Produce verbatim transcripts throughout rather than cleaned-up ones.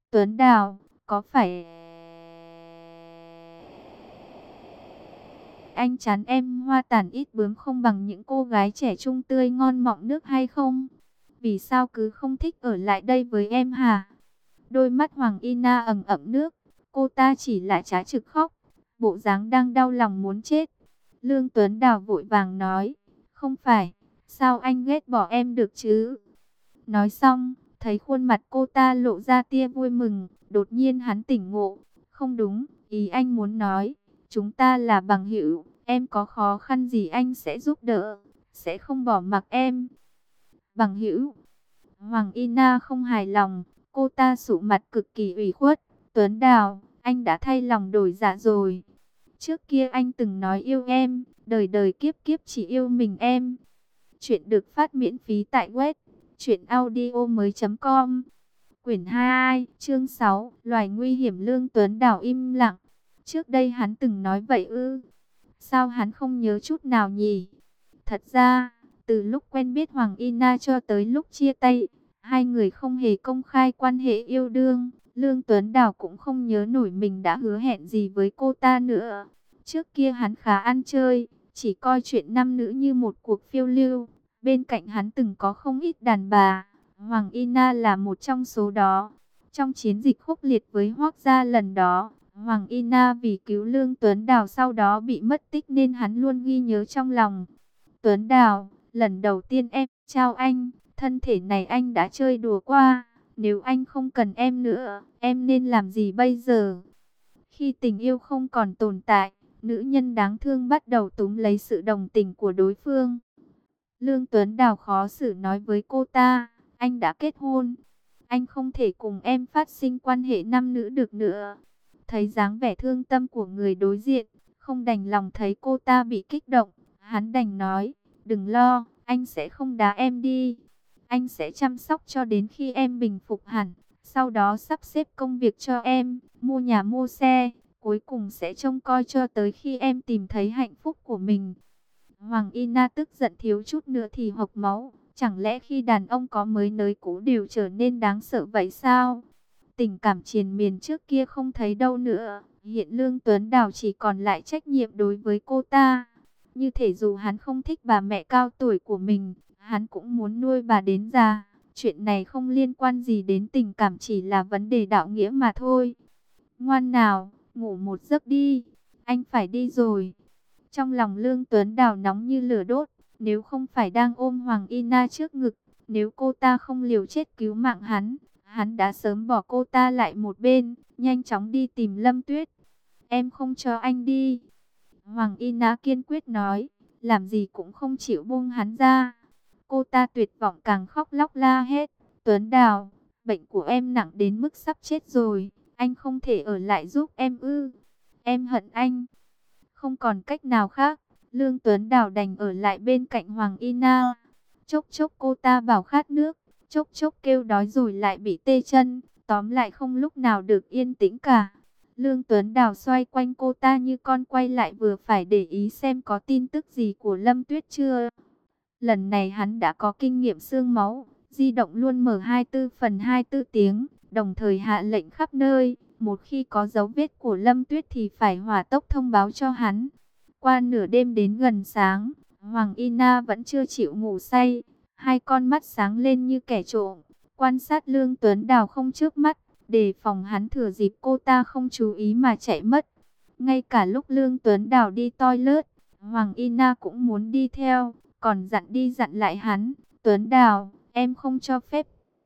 Tuấn Đào, có phải anh chán em hoa tàn ít bướm không bằng những cô gái trẻ trung tươi ngon mọng nước hay không? Vì sao cứ không thích ở lại đây với em hả? Đôi mắt Hoàng Ina ẩn ẩm nước, cô ta chỉ là trá trực khóc, bộ dáng đang đau lòng muốn chết. Lương Tuấn Đào vội vàng nói, không phải, sao anh ghét bỏ em được chứ? Nói xong, thấy khuôn mặt cô ta lộ ra tia vui mừng, đột nhiên hắn tỉnh ngộ. Không đúng, ý anh muốn nói, chúng ta là bằng hữu, em có khó khăn gì anh sẽ giúp đỡ, sẽ không bỏ mặc em. Bằng hữu, Hoàng Ina không hài lòng, cô ta sụ mặt cực kỳ ủy khuất. Tuấn Đào, anh đã thay lòng đổi dạ rồi. Trước kia anh từng nói yêu em, đời đời kiếp kiếp chỉ yêu mình em. Chuyện được phát miễn phí tại web truyện audio mới.com. Quyển hai, chương sáu, loài nguy hiểm. Lương Tuấn Đào im lặng. Trước đây hắn từng nói vậy ư? Sao hắn không nhớ chút nào nhỉ? Thật ra, từ lúc quen biết Hoàng Ina cho tới lúc chia tay, hai người không hề công khai quan hệ yêu đương. Lương Tuấn Đào cũng không nhớ nổi mình đã hứa hẹn gì với cô ta nữa. Trước kia hắn khá ăn chơi, chỉ coi chuyện nam nữ như một cuộc phiêu lưu. Bên cạnh hắn từng có không ít đàn bà, Hoàng Ina là một trong số đó. Trong chiến dịch khốc liệt với Hoắc Gia lần đó, Hoàng Ina vì cứu Lương Tuấn Đào sau đó bị mất tích nên hắn luôn ghi nhớ trong lòng. Tuấn Đào, lần đầu tiên em trao anh, thân thể này anh đã chơi đùa qua. Nếu anh không cần em nữa, em nên làm gì bây giờ? Khi tình yêu không còn tồn tại, nữ nhân đáng thương bắt đầu túm lấy sự đồng tình của đối phương. Lương Tuấn Đào khó xử nói với cô ta, anh đã kết hôn, anh không thể cùng em phát sinh quan hệ nam nữ được nữa. Thấy dáng vẻ thương tâm của người đối diện, không đành lòng thấy cô ta bị kích động, hắn đành nói, đừng lo, anh sẽ không đá em đi. Anh sẽ chăm sóc cho đến khi em bình phục hẳn, sau đó sắp xếp công việc cho em, mua nhà mua xe, cuối cùng sẽ trông coi cho tới khi em tìm thấy hạnh phúc của mình. Hoàng Ina tức giận thiếu chút nữa thì hộc máu. Chẳng lẽ khi đàn ông có mới nới cũ đều trở nên đáng sợ vậy sao? Tình cảm triền miên trước kia không thấy đâu nữa. Hiện Lương Tuấn Đào chỉ còn lại trách nhiệm đối với cô ta. Như thể dù hắn không thích bà mẹ cao tuổi của mình, hắn cũng muốn nuôi bà đến già. Chuyện này không liên quan gì đến tình cảm, chỉ là vấn đề đạo nghĩa mà thôi. Ngoan nào, ngủ một giấc đi. Anh phải đi rồi. Trong lòng Lương Tuấn Đào nóng như lửa đốt, nếu không phải đang ôm Hoàng Ina trước ngực, nếu cô ta không liều chết cứu mạng hắn, hắn đã sớm bỏ cô ta lại một bên, nhanh chóng đi tìm Lâm Tuyết. Em không cho anh đi. Hoàng Ina kiên quyết nói, làm gì cũng không chịu buông hắn ra. Cô ta tuyệt vọng càng khóc lóc la hết. Tuấn Đào, bệnh của em nặng đến mức sắp chết rồi, anh không thể ở lại giúp em ư? Em hận anh. Không còn cách nào khác, Lương Tuấn Đào đành ở lại bên cạnh Hoàng Ina. Chốc chốc cô ta bảo khát nước, chốc chốc kêu đói rồi lại bị tê chân, tóm lại không lúc nào được yên tĩnh cả. Lương Tuấn Đào xoay quanh cô ta như con quay lại vừa phải để ý xem có tin tức gì của Lâm Tuyết chưa. Lần này hắn đã có kinh nghiệm xương máu, di động luôn mở hai mươi tư phần hai mươi tư tiếng, đồng thời hạ lệnh khắp nơi. Một khi có dấu vết của Lâm Tuyết thì phải hỏa tốc thông báo cho hắn. Qua nửa đêm đến gần sáng, Hoàng Ina vẫn chưa chịu ngủ say. Hai con mắt sáng lên như kẻ trộm, quan sát Lương Tuấn Đào không chớp mắt, đề phòng hắn thừa dịp cô ta không chú ý mà chạy mất. Ngay cả lúc Lương Tuấn Đào đi toilet, Hoàng Ina cũng muốn đi theo, còn dặn đi dặn lại hắn. Tuấn Đào, em không cho phép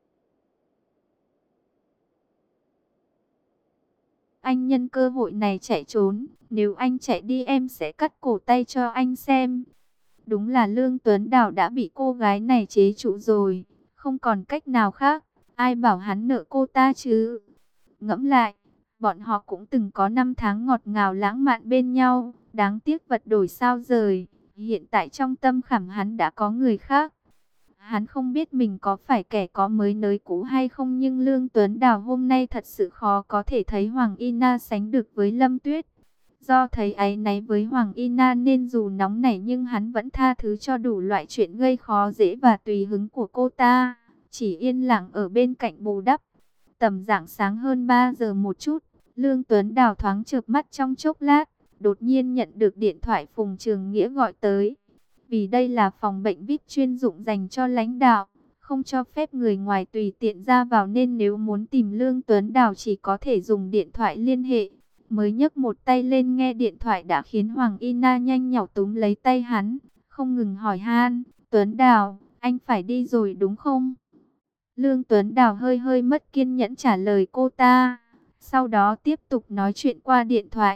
anh nhân cơ hội này chạy trốn, nếu anh chạy đi em sẽ cắt cổ tay cho anh xem. Đúng là Lương Tuấn Đào đã bị cô gái này chế trụ rồi, không còn cách nào khác, ai bảo hắn nợ cô ta chứ. Ngẫm lại, bọn họ cũng từng có năm tháng ngọt ngào lãng mạn bên nhau, đáng tiếc vật đổi sao rời, hiện tại trong tâm khảm hắn đã có người khác. Hắn không biết mình có phải kẻ có mới nới cũ hay không, nhưng Lương Tuấn Đào hôm nay thật sự khó có thể thấy Hoàng Ina sánh được với Lâm Tuyết. Do thấy áy náy với Hoàng Ina nên dù nóng nảy nhưng hắn vẫn tha thứ cho đủ loại chuyện gây khó dễ và tùy hứng của cô ta, chỉ yên lặng ở bên cạnh bù đắp. tầm rạng sáng hơn ba giờ một chút. Lương Tuấn Đào thoáng chợp mắt trong chốc lát, đột nhiên nhận được điện thoại Phùng Trường Nghĩa gọi tới. Vì đây là phòng bệnh vi ai pi chuyên dụng dành cho lãnh đạo, không cho phép người ngoài tùy tiện ra vào, nên nếu muốn tìm Lương Tuấn Đào chỉ có thể dùng điện thoại liên hệ. Mới nhấc một tay lên nghe điện thoại đã khiến Hoàng Y Na nhanh nhảu túm lấy tay hắn, không ngừng hỏi han: Tuấn Đào, anh phải đi rồi đúng không? Lương Tuấn Đào hơi hơi mất kiên nhẫn trả lời cô ta, sau đó tiếp tục nói chuyện qua điện thoại.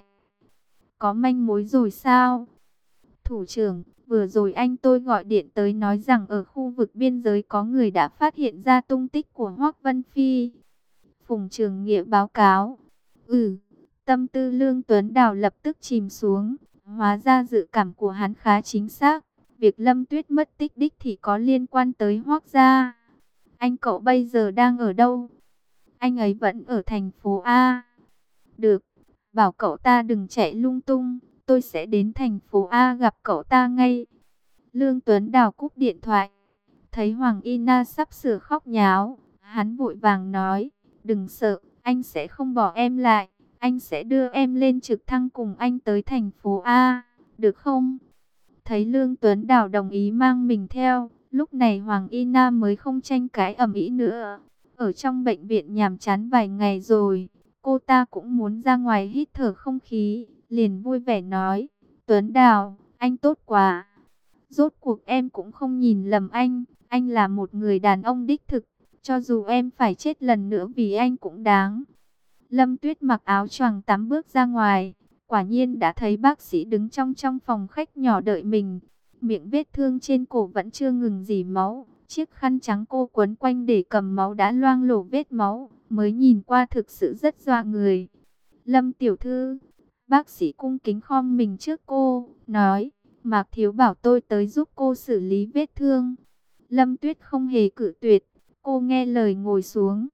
Có manh mối rồi sao? Thủ trưởng, vừa rồi anh tôi gọi điện tới nói rằng ở khu vực biên giới có người đã phát hiện ra tung tích của Hoắc Vân Phi. Phùng Trường Nghĩa báo cáo. Ừ, tâm tư Lương Tuấn Đào lập tức chìm xuống. Hóa ra dự cảm của hắn khá chính xác. Việc Lâm Tuyết mất tích đích thì có liên quan tới Hoắc gia. Anh cậu bây giờ đang ở đâu? Anh ấy vẫn ở thành phố A. Được, bảo cậu ta đừng chạy lung tung. Tôi sẽ đến thành phố A gặp cậu ta ngay. Lương Tuấn Đào cúp điện thoại. Thấy Hoàng Y Na sắp sửa khóc nháo, hắn vội vàng nói: đừng sợ, anh sẽ không bỏ em lại. Anh sẽ đưa em lên trực thăng cùng anh tới thành phố A, được không? Thấy Lương Tuấn Đào đồng ý mang mình theo, lúc này Hoàng Y Na mới không tranh cãi ầm ĩ nữa. Ở trong bệnh viện nhàm chán vài ngày rồi, cô ta cũng muốn ra ngoài hít thở không khí, liền vui vẻ nói: Tuấn Đào, anh tốt quá. Rốt cuộc em cũng không nhìn lầm anh, anh là một người đàn ông đích thực, cho dù em phải chết lần nữa vì anh cũng đáng. Lâm Tuyết mặc áo choàng tắm bước ra ngoài, quả nhiên đã thấy bác sĩ đứng trong trong phòng khách nhỏ đợi mình. Miệng vết thương trên cổ vẫn chưa ngừng rỉ máu, chiếc khăn trắng cô quấn quanh để cầm máu đã loang lổ vết máu, mới nhìn qua thực sự rất dọa người. Lâm tiểu thư, bác sĩ cung kính khom mình trước cô, nói: Mạc Thiếu bảo tôi tới giúp cô xử lý vết thương. Lâm Tuyết không hề cự tuyệt, cô nghe lời ngồi xuống.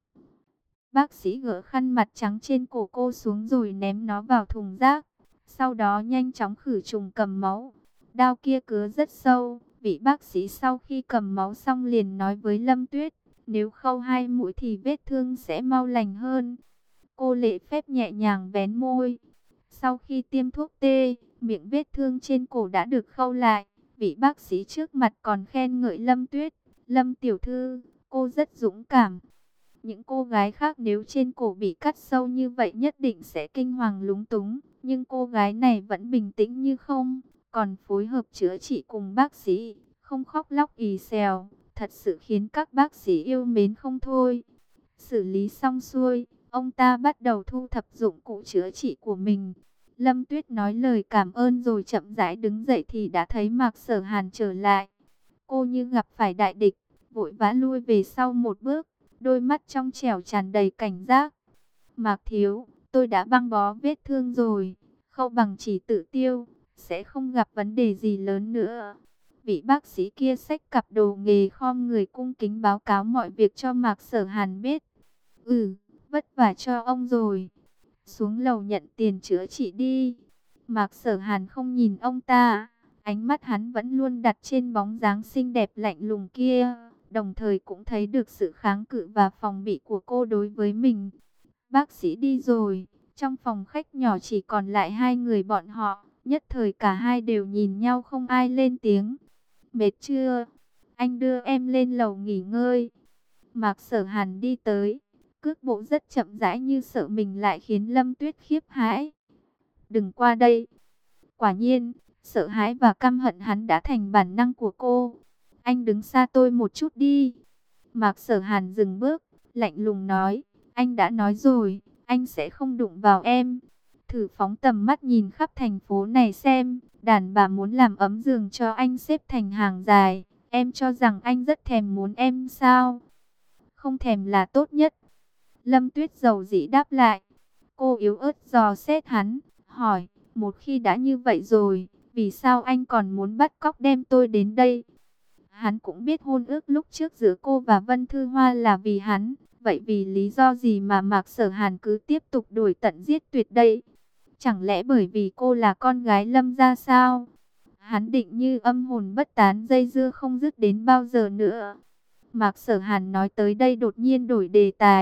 Bác sĩ gỡ khăn mặt trắng trên cổ cô xuống rồi ném nó vào thùng rác. Sau đó nhanh chóng khử trùng cầm máu. Đao kia cứa rất sâu. Vị bác sĩ sau khi cầm máu xong liền nói với Lâm Tuyết: nếu khâu hai mũi thì vết thương sẽ mau lành hơn. Cô lễ phép nhẹ nhàng vén môi. Sau khi tiêm thuốc tê, miệng vết thương trên cổ đã được khâu lại. Vị bác sĩ trước mặt còn khen ngợi Lâm Tuyết: Lâm tiểu thư, cô rất dũng cảm. Những cô gái khác nếu trên cổ bị cắt sâu như vậy nhất định sẽ kinh hoàng lúng túng. Nhưng cô gái này vẫn bình tĩnh như không, còn phối hợp chữa trị cùng bác sĩ, không khóc lóc ì xèo, thật sự khiến các bác sĩ yêu mến không thôi. Xử lý xong xuôi, ông ta bắt đầu thu thập dụng cụ chữa trị của mình. Lâm Tuyết nói lời cảm ơn rồi chậm rãi đứng dậy thì đã thấy Mạc Sở Hàn trở lại. Cô như gặp phải đại địch, vội vã lui về sau một bước, đôi mắt trong trẻo tràn đầy cảnh giác. Mạc Thiếu, tôi đã băng bó vết thương rồi, khâu bằng chỉ tự tiêu, sẽ không gặp vấn đề gì lớn nữa. Vị bác sĩ kia xách cặp đồ nghề khom người cung kính báo cáo mọi việc cho Mạc Sở Hàn biết. Ừ, vất vả cho ông rồi. Xuống lầu nhận tiền chữa trị đi. Mạc Sở Hàn không nhìn ông ta, ánh mắt hắn vẫn luôn đặt trên bóng dáng xinh đẹp lạnh lùng kia, đồng thời cũng thấy được sự kháng cự và phòng bị của cô đối với mình. Bác sĩ đi rồi, trong phòng khách nhỏ chỉ còn lại hai người bọn họ, nhất thời cả hai đều nhìn nhau không ai lên tiếng. Mệt chưa? Anh đưa em lên lầu nghỉ ngơi. Mạc Sở Hàn đi tới, cước bộ rất chậm rãi như sợ mình lại khiến Lâm Tuyết khiếp hãi. Đừng qua đây. Quả nhiên, sợ hãi và căm hận hắn đã thành bản năng của cô. Anh đứng xa tôi một chút đi. Mạc Sở Hàn dừng bước, lạnh lùng nói: anh đã nói rồi, anh sẽ không đụng vào em. Thử phóng tầm mắt nhìn khắp thành phố này xem, đàn bà muốn làm ấm giường cho anh xếp thành hàng dài. Em cho rằng anh rất thèm muốn em sao? Không thèm là tốt nhất. Lâm Tuyết dầu dĩ đáp lại. Cô yếu ớt dò xét hắn, hỏi: một khi đã như vậy rồi, vì sao anh còn muốn bắt cóc đem tôi đến đây? Hắn cũng biết hôn ước lúc trước giữa cô và Vân Thư Hoa là vì hắn. Vậy vì lý do gì mà Mạc Sở Hàn cứ tiếp tục đuổi tận giết tuyệt đây? Chẳng lẽ bởi vì cô là con gái Lâm gia sao? Hắn định như âm hồn bất tán dây dưa không dứt đến bao giờ nữa. Mạc Sở Hàn nói tới đây đột nhiên đổi đề tài.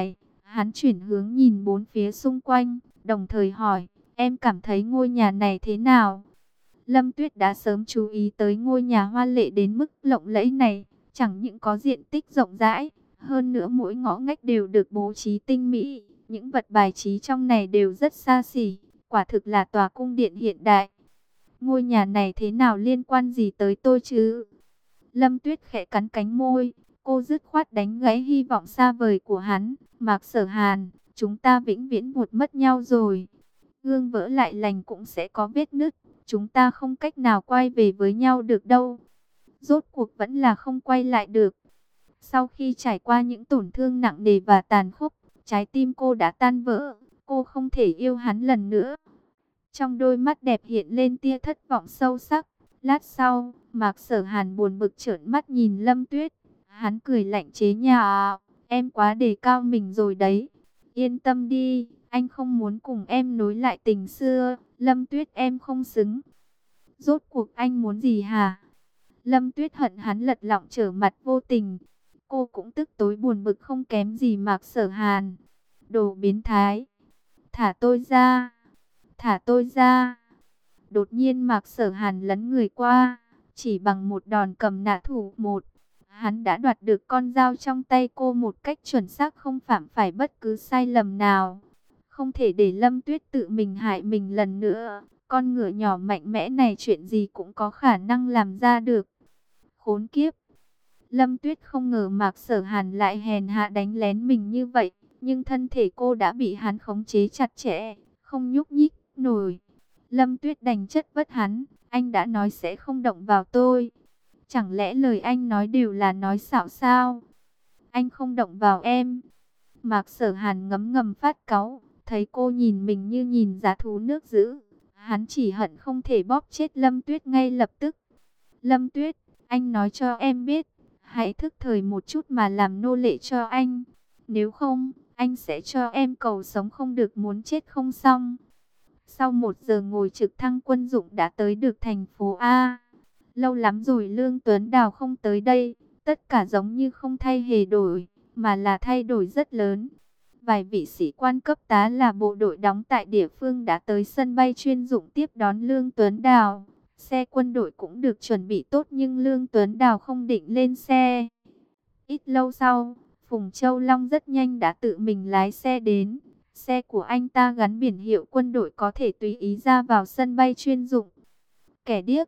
Hắn chuyển hướng nhìn bốn phía xung quanh, đồng thời hỏi, em cảm thấy ngôi nhà này thế nào? Lâm Tuyết đã sớm chú ý tới ngôi nhà hoa lệ đến mức lộng lẫy này, chẳng những có diện tích rộng rãi, hơn nữa mỗi ngõ ngách đều được bố trí tinh mỹ, những vật bài trí trong này đều rất xa xỉ, quả thực là tòa cung điện hiện đại. Ngôi nhà này thế nào liên quan gì tới tôi chứ? Lâm Tuyết khẽ cắn cánh môi, cô dứt khoát đánh gãy hy vọng xa vời của hắn. Mạc Sở Hàn, chúng ta vĩnh viễn vụt mất nhau rồi. Gương vỡ lại lành cũng sẽ có vết nứt, chúng ta không cách nào quay về với nhau được đâu. Rốt cuộc vẫn là không quay lại được. Sau khi trải qua những tổn thương nặng nề và tàn khốc, trái tim cô đã tan vỡ, cô không thể yêu hắn lần nữa. Trong đôi mắt đẹp hiện lên tia thất vọng sâu sắc. Lát sau, Mạc Sở Hàn buồn bực trợn mắt nhìn Lâm Tuyết. Hắn cười lạnh chế nhạo, em quá đề cao mình rồi đấy. Yên tâm đi, anh không muốn cùng em nối lại tình xưa. Lâm Tuyết em không xứng. Rốt cuộc anh muốn gì hả? Lâm Tuyết hận hắn lật lọng trở mặt vô tình. Cô cũng tức tối buồn bực không kém gì Mạc Sở Hàn. Đồ biến thái. Thả tôi ra. Thả tôi ra. Đột nhiên Mạc Sở Hàn lấn người qua, chỉ bằng một đòn cầm nã thủ một, hắn đã đoạt được con dao trong tay cô một cách chuẩn xác, không phạm phải bất cứ sai lầm nào. Không thể để Lâm Tuyết tự mình hại mình lần nữa, con ngựa nhỏ mạnh mẽ này chuyện gì cũng có khả năng làm ra được. Khốn kiếp! Lâm Tuyết không ngờ Mạc Sở Hàn lại hèn hạ đánh lén mình như vậy, nhưng thân thể cô đã bị hắn khống chế chặt chẽ, không nhúc nhích nổi. Lâm Tuyết đành chất vấn hắn, anh đã nói sẽ không động vào tôi. Chẳng lẽ lời anh nói đều là nói xạo sao? Anh không động vào em. Mạc Sở Hàn ngấm ngầm phát cáu, thấy cô nhìn mình như nhìn dã thú nước dữ. Hắn chỉ hận không thể bóp chết Lâm Tuyết ngay lập tức. Lâm Tuyết, anh nói cho em biết, hãy thức thời một chút mà làm nô lệ cho anh. Nếu không, anh sẽ cho em cầu sống không được muốn chết không xong. Sau một giờ ngồi trực thăng quân dụng đã tới được thành phố A. Lâu lắm rồi Lương Tuấn Đào không tới đây, tất cả giống như không thay hề đổi, mà là thay đổi rất lớn. Vài vị sĩ quan cấp tá là bộ đội đóng tại địa phương đã tới sân bay chuyên dụng tiếp đón Lương Tuấn Đào. Xe quân đội cũng được chuẩn bị tốt nhưng Lương Tuấn Đào không định lên xe. Ít lâu sau, Phùng Châu Long rất nhanh đã tự mình lái xe đến. Xe của anh ta gắn biển hiệu quân đội có thể tùy ý ra vào sân bay chuyên dụng. Kẻ điếc.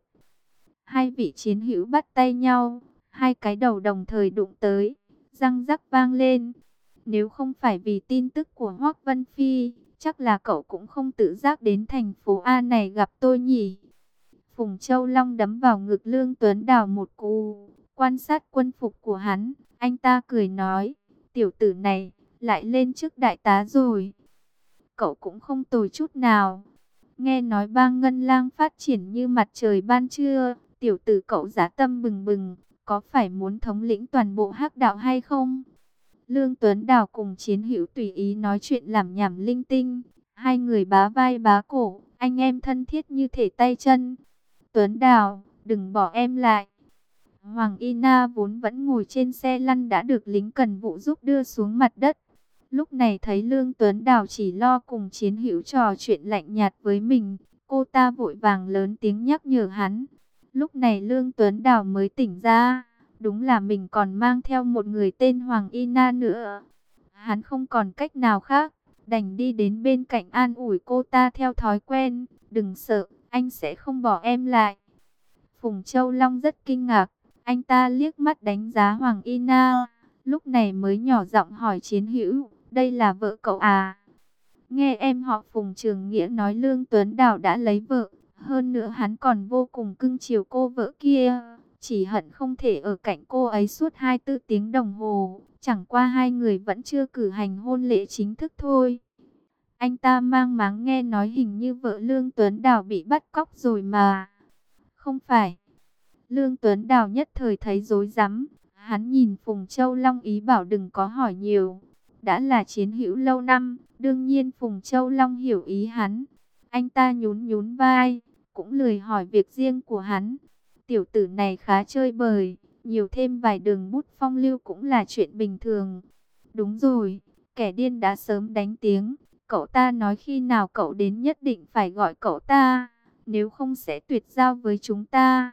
Hai vị chiến hữu bắt tay nhau, hai cái đầu đồng thời đụng tới, răng rắc vang lên. Nếu không phải vì tin tức của Hoắc Vân Phi, chắc là cậu cũng không tự giác đến thành phố A này gặp tôi nhỉ. Phùng Châu Long đấm vào ngực Lương Tuấn Đào một cú, quan sát quân phục của hắn, anh ta cười nói, tiểu tử này lại lên chức đại tá rồi. Cậu cũng không tồi chút nào. Nghe nói ba ngân lang phát triển như mặt trời ban trưa, tiểu tử cậu dã tâm bừng bừng, có phải muốn thống lĩnh toàn bộ hắc đạo hay không? Lương Tuấn Đào cùng chiến hữu tùy ý nói chuyện làm nhảm linh tinh, hai người bá vai bá cổ, anh em thân thiết như thể tay chân. Tuấn Đào, đừng bỏ em lại. Hoàng Y Na vốn vẫn ngồi trên xe lăn đã được lính cần vụ giúp đưa xuống mặt đất. Lúc này thấy Lương Tuấn Đào chỉ lo cùng chiến hữu trò chuyện lạnh nhạt với mình, cô ta vội vàng lớn tiếng nhắc nhở hắn. Lúc này Lương Tuấn Đào mới tỉnh ra, đúng là mình còn mang theo một người tên Hoàng Y Na nữa. Hắn không còn cách nào khác, đành đi đến bên cạnh an ủi cô ta theo thói quen, đừng sợ, anh sẽ không bỏ em lại. Phùng Châu Long rất kinh ngạc, anh ta liếc mắt đánh giá Hoàng Y Na, lúc này mới nhỏ giọng hỏi chiến hữu, đây là vợ cậu à? Nghe em họ Phùng Trường Nghĩa nói Lương Tuấn Đào đã lấy vợ, hơn nữa hắn còn vô cùng cưng chiều cô vợ kia, chỉ hận không thể ở cạnh cô ấy suốt hai mươi bốn tiếng đồng hồ, chẳng qua hai người vẫn chưa cử hành hôn lễ chính thức thôi. Anh ta mang máng nghe nói hình như vợ Lương Tuấn Đào bị bắt cóc rồi mà. Không phải. Lương Tuấn Đào nhất thời thấy rối rắm, hắn nhìn Phùng Châu Long ý bảo đừng có hỏi nhiều. Đã là chiến hữu lâu năm, đương nhiên Phùng Châu Long hiểu ý hắn. Anh ta nhún nhún vai, cũng lười hỏi việc riêng của hắn. Tiểu tử này khá chơi bời, nhiều thêm vài đường bút phong lưu cũng là chuyện bình thường. Đúng rồi, Kẻ điên đã sớm đánh tiếng. Cậu ta nói khi nào cậu đến nhất định phải gọi cậu ta, nếu không sẽ tuyệt giao với chúng ta.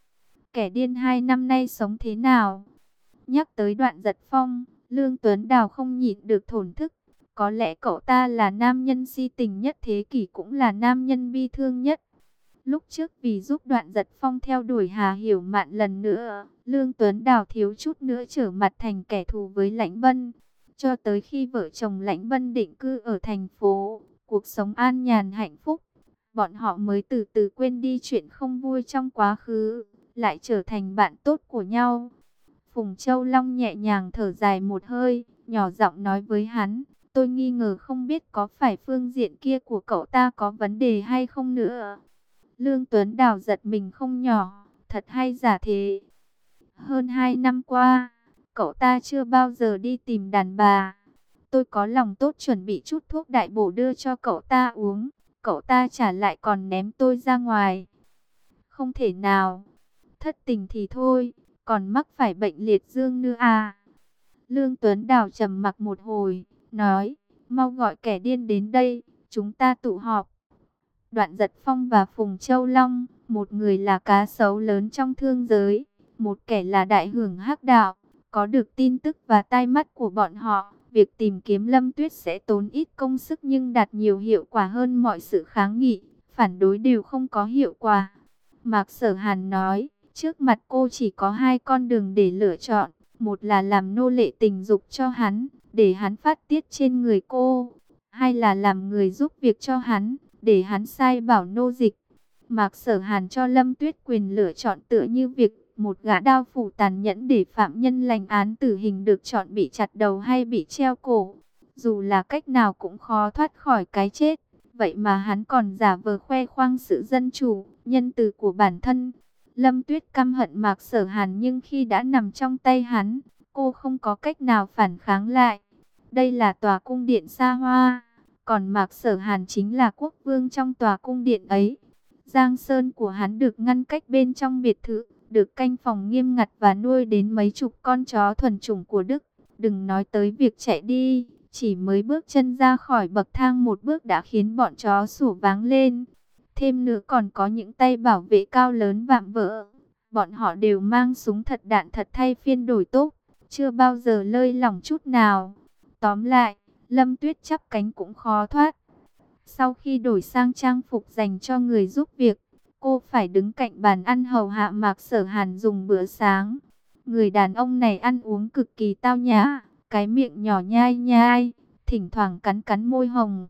Kẻ điên hai năm nay sống thế nào? Nhắc tới Đoạn Giật Phong, Lương Tuấn Đào không nhịn được thổn thức. Có lẽ cậu ta là nam nhân si tình nhất thế kỷ, cũng là nam nhân bi thương nhất. Lúc trước vì giúp Đoạn Giật Phong theo đuổi Hà Hiểu Mạn lần nữa, Lương Tuấn Đào thiếu chút nữa trở mặt thành kẻ thù với Lãnh Bân. Cho tới khi vợ chồng Lãnh Bân định cư ở thành phố, cuộc sống an nhàn hạnh phúc, bọn họ mới từ từ quên đi chuyện không vui trong quá khứ, lại trở thành bạn tốt của nhau. Phùng Châu Long nhẹ nhàng thở dài một hơi, nhỏ giọng nói với hắn, tôi nghi ngờ không biết có phải phương diện kia của cậu ta có vấn đề hay không nữa. Lương Tuấn Đào giật mình không nhỏ, thật hay giả thế. Hơn hai năm qua, cậu ta chưa bao giờ đi tìm đàn bà. Tôi có lòng tốt chuẩn bị chút thuốc đại bổ đưa cho cậu ta uống, cậu ta trả lại còn ném tôi ra ngoài. Không thể nào, thất tình thì thôi, còn mắc phải bệnh liệt dương nữa à. Lương Tuấn Đào trầm mặc một hồi, nói, mau gọi kẻ điên đến đây, chúng ta tụ họp. Đoạn Giật Phong và Phùng Châu Long, một người là cá sấu lớn trong thương giới, một kẻ là đại hưởng hắc đạo. Có được tin tức và tai mắt của bọn họ, việc tìm kiếm Lâm Tuyết sẽ tốn ít công sức nhưng đạt nhiều hiệu quả hơn mọi sự kháng nghị, phản đối đều không có hiệu quả. Mạc Sở Hàn nói, trước mặt cô chỉ có hai con đường để lựa chọn, một là làm nô lệ tình dục cho hắn, để hắn phát tiết trên người cô, hai là làm người giúp việc cho hắn, để hắn sai bảo nô dịch. Mạc Sở Hàn cho Lâm Tuyết quyền lựa chọn tựa như việc một gã đao phủ tàn nhẫn để phạm nhân lãnh án tử hình được chọn bị chặt đầu hay bị treo cổ. Dù là cách nào cũng khó thoát khỏi cái chết. Vậy mà hắn còn giả vờ khoe khoang sự dân chủ, nhân từ của bản thân. Lâm Tuyết căm hận Mạc Sở Hàn nhưng khi đã nằm trong tay hắn, cô không có cách nào phản kháng lại. Đây là tòa cung điện xa hoa, còn Mạc Sở Hàn chính là quốc vương trong tòa cung điện ấy. Giang sơn của hắn được ngăn cách bên trong biệt thự, được canh phòng nghiêm ngặt và nuôi đến mấy chục con chó thuần chủng của Đức. Đừng nói tới việc chạy đi, chỉ mới bước chân ra khỏi bậc thang một bước đã khiến bọn chó sủa váng lên. Thêm nữa còn có những tay bảo vệ cao lớn vạm vỡ. Bọn họ đều mang súng thật đạn thật thay phiên đổi tốp, chưa bao giờ lơi lỏng chút nào. Tóm lại, Lâm Tuyết chắp cánh cũng khó thoát. Sau khi đổi sang trang phục dành cho người giúp việc, cô phải đứng cạnh bàn ăn hầu hạ Mạc Sở Hàn dùng bữa sáng. Người đàn ông này ăn uống cực kỳ tao nhã, cái miệng nhỏ nhai nhai, thỉnh thoảng cắn cắn môi hồng.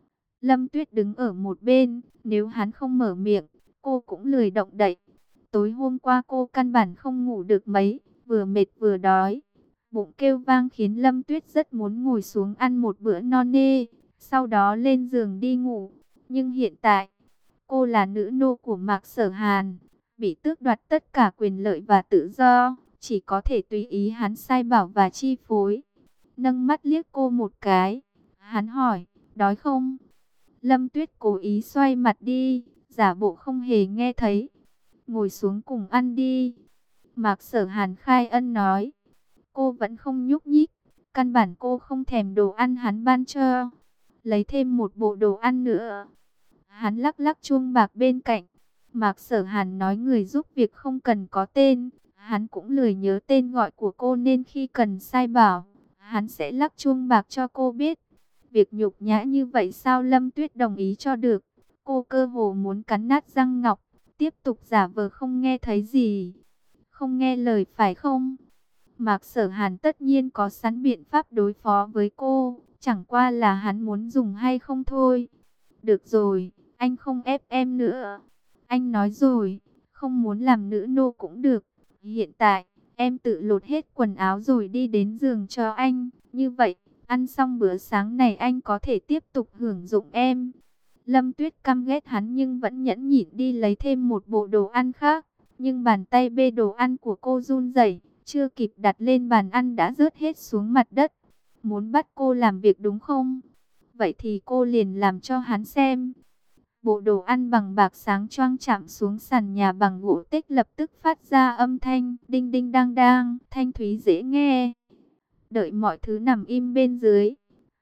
Lâm Tuyết đứng ở một bên, nếu hắn không mở miệng, cô cũng lười động đậy. Tối hôm qua cô căn bản không ngủ được mấy, vừa mệt vừa đói. Bụng kêu vang khiến Lâm Tuyết rất muốn ngồi xuống ăn một bữa no nê, sau đó lên giường đi ngủ. Nhưng hiện tại, cô là nữ nô của Mạc Sở Hàn, bị tước đoạt tất cả quyền lợi và tự do, chỉ có thể tùy ý hắn sai bảo và chi phối. Nâng mắt liếc cô một cái, hắn hỏi, đói không? Lâm Tuyết cố ý xoay mặt đi, giả bộ không hề nghe thấy. Ngồi xuống cùng ăn đi. Mạc Sở Hàn khai ân nói. Cô vẫn không nhúc nhích, căn bản cô không thèm đồ ăn hắn ban cho. Lấy thêm một bộ đồ ăn nữa. Hắn lắc lắc chuông bạc bên cạnh. Mạc Sở Hàn nói người giúp việc không cần có tên. Hắn cũng lười nhớ tên gọi của cô nên khi cần sai bảo, hắn sẽ lắc chuông bạc cho cô biết. Việc nhục nhã như vậy sao Lâm Tuyết đồng ý cho được. Cô cơ hồ muốn cắn nát răng ngọc, tiếp tục giả vờ không nghe thấy gì. Không nghe lời phải không? Mạc Sở Hàn tất nhiên có sẵn biện pháp đối phó với cô, chẳng qua là hắn muốn dùng hay không thôi. Được rồi, anh không ép em nữa. Anh nói rồi, không muốn làm nữ nô cũng được. Hiện tại, em tự lột hết quần áo rồi đi đến giường cho anh. Như vậy, ăn xong bữa sáng này anh có thể tiếp tục hưởng dụng em. Lâm Tuyết căm ghét hắn nhưng vẫn nhẫn nhịn đi lấy thêm một bộ đồ ăn khác. Nhưng bàn tay bê đồ ăn của cô run rẩy, chưa kịp đặt lên bàn ăn đã rớt hết xuống mặt đất. Muốn bắt cô làm việc đúng không? Vậy thì cô liền làm cho hắn xem. Bộ đồ ăn bằng bạc sáng choang chạm xuống sàn nhà bằng gỗ tích lập tức phát ra âm thanh đinh đinh đang đang, thanh thúy dễ nghe. Đợi mọi thứ nằm im bên dưới,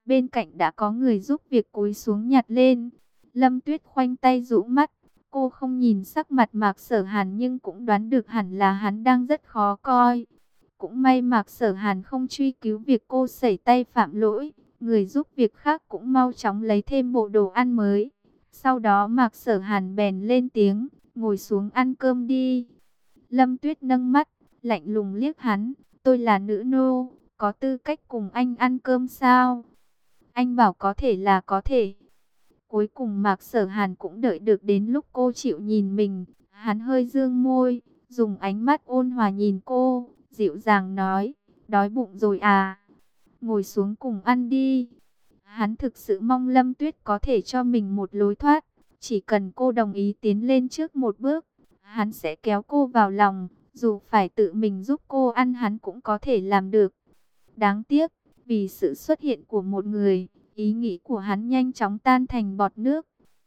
Bên cạnh đã có người giúp việc cúi xuống nhặt lên. Lâm Tuyết khoanh tay rũ mắt. Cô không nhìn sắc mặt Mạc Sở Hàn nhưng cũng đoán được hẳn là hắn đang rất khó coi. Cũng may Mạc Sở Hàn không truy cứu việc cô sẩy tay phạm lỗi. Người giúp việc khác cũng mau chóng lấy thêm bộ đồ ăn mới. Sau đó Mạc Sở Hàn bèn lên tiếng, ngồi xuống ăn cơm đi. Lâm Tuyết nâng mắt, lạnh lùng liếc hắn. Tôi là nữ nô, có tư cách cùng anh ăn cơm sao? Anh bảo có thể là có thể. Cuối cùng Mạc Sở Hàn cũng đợi được đến lúc cô chịu nhìn mình. Hắn hơi dương môi, dùng ánh mắt ôn hòa nhìn cô, dịu dàng nói, đói bụng rồi à? Ngồi xuống cùng ăn đi. Hắn thực sự mong Lâm Tuyết có thể cho mình một lối thoát. Chỉ cần cô đồng ý tiến lên trước một bước, hắn sẽ kéo cô vào lòng. Dù phải tự mình giúp cô ăn hắn cũng có thể làm được. Đáng tiếc, vì sự xuất hiện của một người, ý nghĩ của hắn nhanh chóng tan thành bọt nước.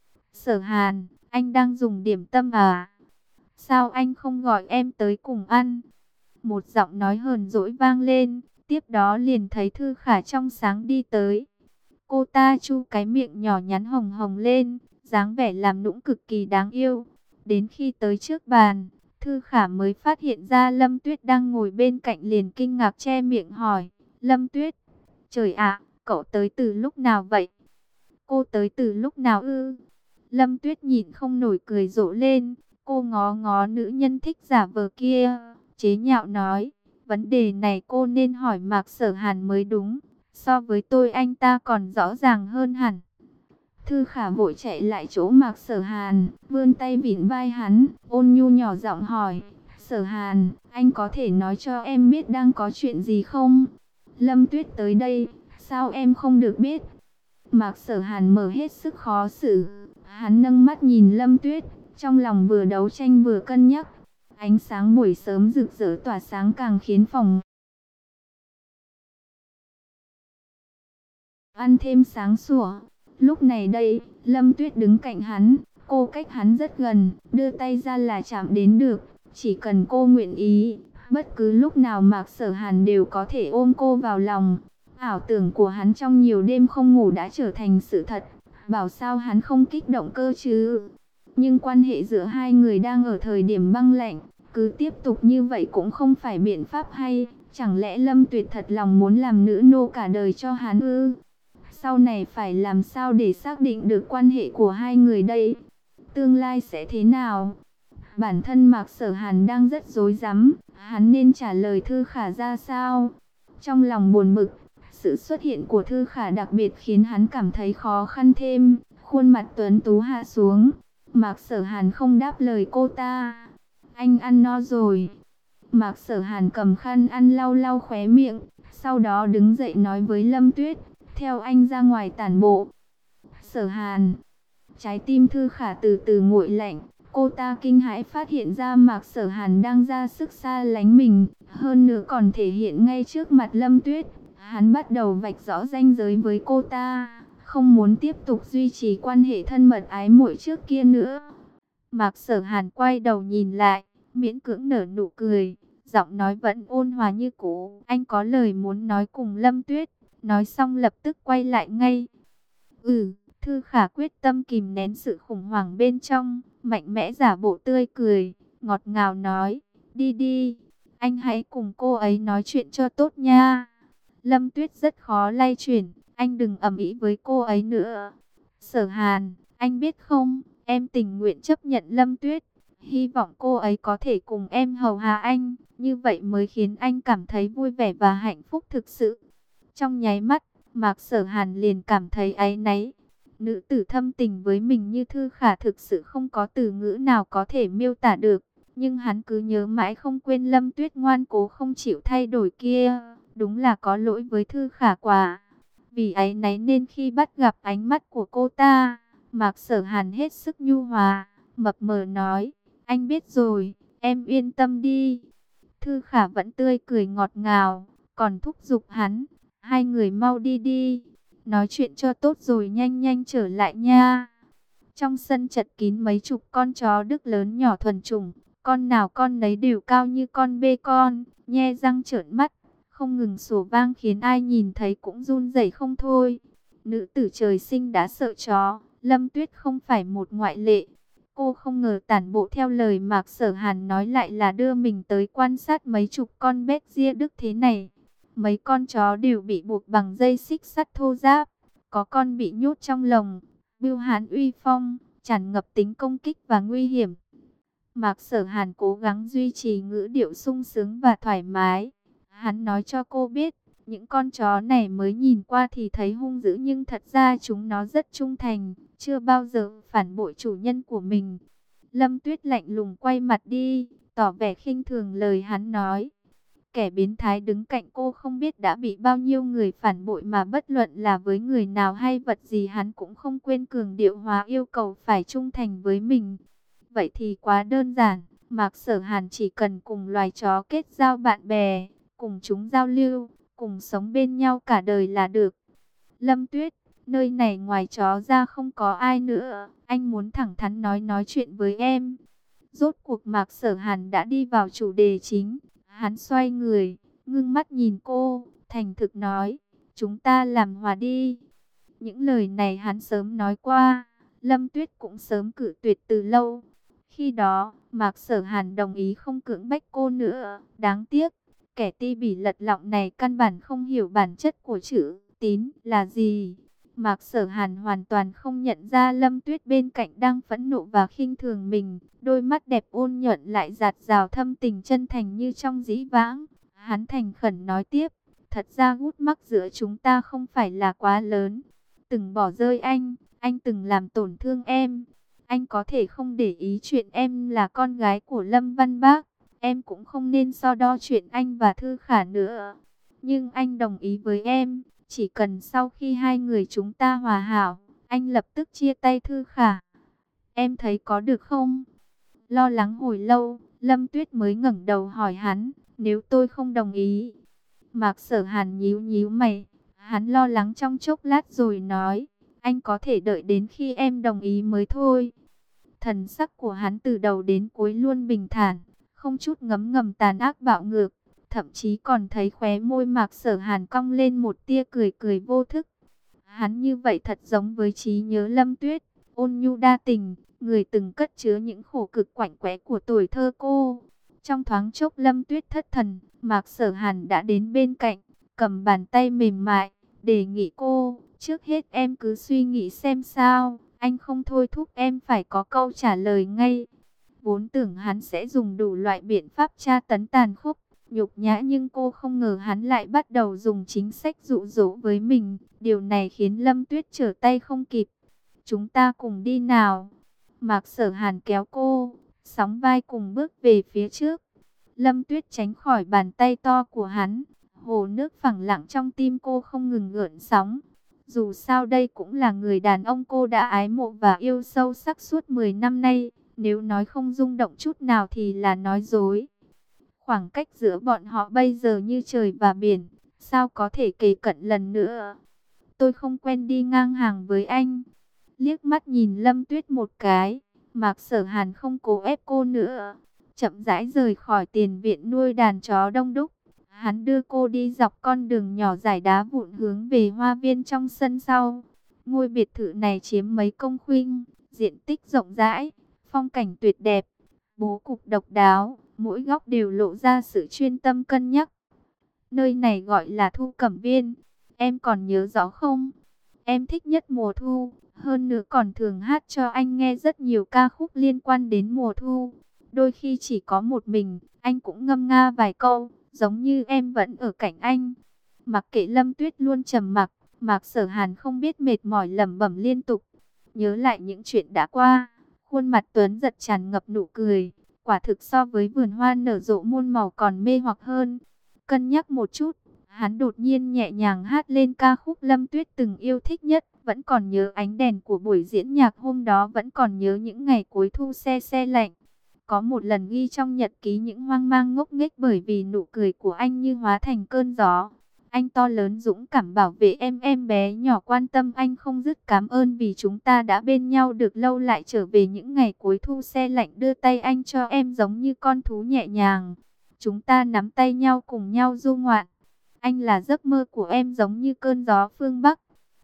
Sở Hàn, anh đang dùng điểm tâm à? Sao anh không gọi em tới cùng ăn? Một giọng nói hờn dỗi vang lên, tiếp đó liền thấy Thư Khả trong sáng đi tới. Cô ta chu cái miệng nhỏ nhắn hồng hồng lên, dáng vẻ làm nũng cực kỳ đáng yêu. Đến khi tới trước bàn, Thư Khả mới phát hiện ra Lâm Tuyết đang ngồi bên cạnh, liền kinh ngạc che miệng hỏi, Lâm Tuyết, trời ạ, cậu tới từ lúc nào vậy? Cô tới từ lúc nào ư? Lâm Tuyết nhịn không nổi cười rộ lên, cô ngó ngó nữ nhân thích giả vờ kia, chế nhạo nói, vấn đề này cô nên hỏi Mạc Sở Hàn mới đúng, so với tôi anh ta còn rõ ràng hơn hẳn. Thư Khả vội chạy lại chỗ Mạc Sở Hàn, vươn tay vịn vai hắn, ôn nhu nhỏ giọng hỏi, Sở Hàn, anh có thể nói cho em biết đang có chuyện gì không? Lâm Tuyết tới đây, sao em không được biết? Mạc Sở Hàn mở hết sức khó xử, hắn nâng mắt nhìn Lâm Tuyết, trong lòng vừa đấu tranh vừa cân nhắc. Ánh sáng buổi sớm rực rỡ tỏa sáng càng khiến phòng ăn thêm sáng sủa. Lúc này đây, Lâm Tuyết đứng cạnh hắn, cô cách hắn rất gần, đưa tay ra là chạm đến được. Chỉ cần cô nguyện ý, bất cứ lúc nào Mạc Sở Hàn đều có thể ôm cô vào lòng. Ảo tưởng của hắn trong nhiều đêm không ngủ đã trở thành sự thật, bảo sao hắn không kích động cơ chứ. Nhưng quan hệ giữa hai người đang ở thời điểm băng lạnh, cứ tiếp tục như vậy cũng không phải biện pháp hay. Chẳng lẽ Lâm Tuyệt thật lòng muốn làm nữ nô cả đời cho hắn ư? Sau này phải làm sao để xác định được quan hệ của hai người đây? Tương lai sẽ thế nào? Bản thân Mạc Sở Hàn đang rất rối rắm, hắn nên trả lời Thư Khả ra sao? Trong lòng buồn bực, sự xuất hiện của Thư Khả đặc biệt khiến hắn cảm thấy khó khăn thêm. Khuôn mặt tuấn tú hạ xuống. Mạc Sở Hàn không đáp lời cô ta. Anh ăn no rồi. Mạc Sở Hàn cầm khăn ăn lau lau khóe miệng, sau đó đứng dậy nói với Lâm Tuyết, theo anh ra ngoài tản bộ. Sở Hàn. Trái tim Thư Khả từ từ nguội lạnh. Cô ta kinh hãi phát hiện ra Mạc Sở Hàn đang ra sức xa lánh mình, hơn nữa còn thể hiện ngay trước mặt Lâm Tuyết. Hắn bắt đầu vạch rõ ranh giới với cô ta, không muốn tiếp tục duy trì quan hệ thân mật ái muội trước kia nữa. Mạc Sở Hàn quay đầu nhìn lại, miễn cưỡng nở nụ cười, giọng nói vẫn ôn hòa như cũ. Anh có lời muốn nói cùng Lâm Tuyết, nói xong lập tức quay lại ngay. Ừ, Thư Khả quyết tâm kìm nén sự khủng hoảng bên trong, mạnh mẽ giả bộ tươi cười, ngọt ngào nói, đi đi, anh hãy cùng cô ấy nói chuyện cho tốt nha. Lâm Tuyết rất khó lay chuyển, anh đừng ầm ĩ với cô ấy nữa. Sở Hàn, anh biết không, em tình nguyện chấp nhận Lâm Tuyết, hy vọng cô ấy có thể cùng em hầu hạ anh, như vậy mới khiến anh cảm thấy vui vẻ và hạnh phúc thực sự. Trong nháy mắt, Mạc Sở Hàn liền cảm thấy áy náy. Nữ tử thâm tình với mình như Thư Khả thực sự không có từ ngữ nào có thể miêu tả được. Nhưng hắn cứ nhớ mãi không quên Lâm Tuyết ngoan cố không chịu thay đổi kia. Đúng là có lỗi với Thư Khả quá. Vì áy náy nên khi bắt gặp ánh mắt của cô ta, Mạc Sở Hàn hết sức nhu hòa, mập mờ nói, anh biết rồi, em yên tâm đi. Thư Khả vẫn tươi cười ngọt ngào, còn thúc giục hắn, hai người mau đi đi. Nói chuyện cho tốt rồi nhanh nhanh trở lại nha. Trong sân chật kín mấy chục con chó Đức lớn nhỏ thuần chủng, con nào con nấy đều cao như con bê con, nhe răng trợn mắt, không ngừng sủa vang khiến ai nhìn thấy cũng run rẩy không thôi. Nữ tử trời sinh đã sợ chó, Lâm Tuyết không phải một ngoại lệ. Cô không ngờ tản bộ theo lời Mạc Sở Hàn nói lại là đưa mình tới quan sát mấy chục con Béc-ria Đức thế này. Mấy con chó đều bị buộc bằng dây xích sắt thô ráp, có con bị nhốt trong lồng, bưu hán uy phong, tràn ngập tính công kích và nguy hiểm. Mạc Sở Hàn cố gắng duy trì ngữ điệu sung sướng và thoải mái. Hắn nói cho cô biết, những con chó này mới nhìn qua thì thấy hung dữ nhưng thật ra chúng nó rất trung thành, chưa bao giờ phản bội chủ nhân của mình. Lâm Tuyết lạnh lùng quay mặt đi, tỏ vẻ khinh thường lời hắn nói. Kẻ biến thái đứng cạnh cô không biết đã bị bao nhiêu người phản bội mà bất luận là với người nào hay vật gì hắn cũng không quên cường điệu hóa yêu cầu phải trung thành với mình. Vậy thì quá đơn giản, Mạc Sở Hàn chỉ cần cùng loài chó kết giao bạn bè, cùng chúng giao lưu, cùng sống bên nhau cả đời là được. Lâm Tuyết, nơi này ngoài chó ra không có ai nữa, anh muốn thẳng thắn nói nói chuyện với em. Rốt cuộc Mạc Sở Hàn đã đi vào chủ đề chính, hắn xoay người, ngưng mắt nhìn cô, thành thực nói, chúng ta làm hòa đi. Những lời này hắn sớm nói qua, Lâm Tuyết cũng sớm cự tuyệt từ lâu. Khi đó, Mạc Sở Hàn đồng ý không cưỡng bách cô nữa. Đáng tiếc, kẻ ti bỉ lật lọng này căn bản không hiểu bản chất của chữ tín là gì. Mạc Sở Hàn hoàn toàn không nhận ra Lâm Tuyết bên cạnh đang phẫn nộ và khinh thường mình. Đôi mắt đẹp ôn nhuận lại dạt dào thâm tình chân thành như trong dĩ vãng. Hắn thành khẩn nói tiếp, thật ra gút mắc giữa chúng ta không phải là quá lớn. Từng bỏ rơi anh, anh từng làm tổn thương em. Anh có thể không để ý chuyện em là con gái của Lâm Văn Bác. Em cũng không nên so đo chuyện anh và Thư Khả nữa. Nhưng anh đồng ý với em, chỉ cần sau khi hai người chúng ta hòa hảo, anh lập tức chia tay Thư Khả. Em thấy có được không? Lo lắng hồi lâu, Lâm Tuyết mới ngẩng đầu hỏi hắn, nếu tôi không đồng ý. Mạc Sở Hàn nhíu nhíu mày, hắn lo lắng trong chốc lát rồi nói, anh có thể đợi đến khi em đồng ý mới thôi. Thần sắc của hắn từ đầu đến cuối luôn bình thản, không chút ngấm ngầm tàn ác bạo ngược, thậm chí còn thấy khóe môi Mạc Sở Hàn cong lên một tia cười cười vô thức. Hắn như vậy thật giống với trí nhớ Lâm Tuyết, ôn nhu đa tình, người từng cất chứa những khổ cực quạnh quẽ của tuổi thơ cô. Trong thoáng chốc Lâm Tuyết thất thần, Mạc Sở Hàn đã đến bên cạnh, cầm bàn tay mềm mại, đề nghị cô, trước hết em cứ suy nghĩ xem sao, anh không thôi thúc em phải có câu trả lời ngay. Vốn tưởng hắn sẽ dùng đủ loại biện pháp tra tấn tàn khốc, nhục nhã, nhưng cô không ngờ hắn lại bắt đầu dùng chính sách dụ dỗ với mình. Điều này khiến Lâm Tuyết trở tay không kịp. Chúng ta cùng đi nào. Mạc Sở Hàn kéo cô, sóng vai cùng bước về phía trước. Lâm Tuyết tránh khỏi bàn tay to của hắn. Hồ nước phẳng lặng trong tim cô không ngừng gợn sóng. Dù sao đây cũng là người đàn ông cô đã ái mộ và yêu sâu sắc suốt mười năm nay. Nếu nói không rung động chút nào thì là nói dối. Khoảng cách giữa bọn họ bây giờ như trời và biển, sao có thể kề cận lần nữa. Tôi không quen đi ngang hàng với anh. Liếc mắt nhìn Lâm Tuyết một cái, Mạc Sở Hàn không cố ép cô nữa. Chậm rãi rời khỏi tiền viện nuôi đàn chó đông đúc. Hắn đưa cô đi dọc con đường nhỏ dải đá vụn hướng về hoa viên trong sân sau. Ngôi biệt thự này chiếm mấy công khuynh, diện tích rộng rãi, phong cảnh tuyệt đẹp, bố cục độc đáo, mỗi góc đều lộ ra sự chuyên tâm cân nhắc. Nơi này gọi là Thu Cẩm Viên, em còn nhớ rõ không? Em thích nhất mùa thu, hơn nữa còn thường hát cho anh nghe rất nhiều ca khúc liên quan đến mùa thu. Đôi khi chỉ có một mình, anh cũng ngâm nga vài câu, giống như em vẫn ở cạnh anh. Mặc kệ Lâm Tuyết luôn trầm mặc, Mạc Sở Hàn không biết mệt mỏi lẩm bẩm liên tục. Nhớ lại những chuyện đã qua, khuôn mặt Tuấn giật tràn ngập nụ cười. Quả thực so với vườn hoa nở rộ muôn màu còn mê hoặc hơn. Cân nhắc một chút, hắn đột nhiên nhẹ nhàng hát lên ca khúc Lâm Tuyết từng yêu thích nhất. Vẫn còn nhớ ánh đèn của buổi diễn nhạc hôm đó, vẫn còn nhớ những ngày cuối thu se se lạnh. Có một lần ghi trong nhật ký những hoang mang ngốc nghếch bởi vì nụ cười của anh như hóa thành cơn gió. Anh to lớn dũng cảm bảo vệ em, em bé nhỏ quan tâm anh không dứt, cảm ơn vì chúng ta đã bên nhau được lâu, lại trở về những ngày cuối thu se lạnh, đưa tay anh cho em giống như con thú nhẹ nhàng. Chúng ta nắm tay nhau cùng nhau du ngoạn. Anh là giấc mơ của em giống như cơn gió phương Bắc.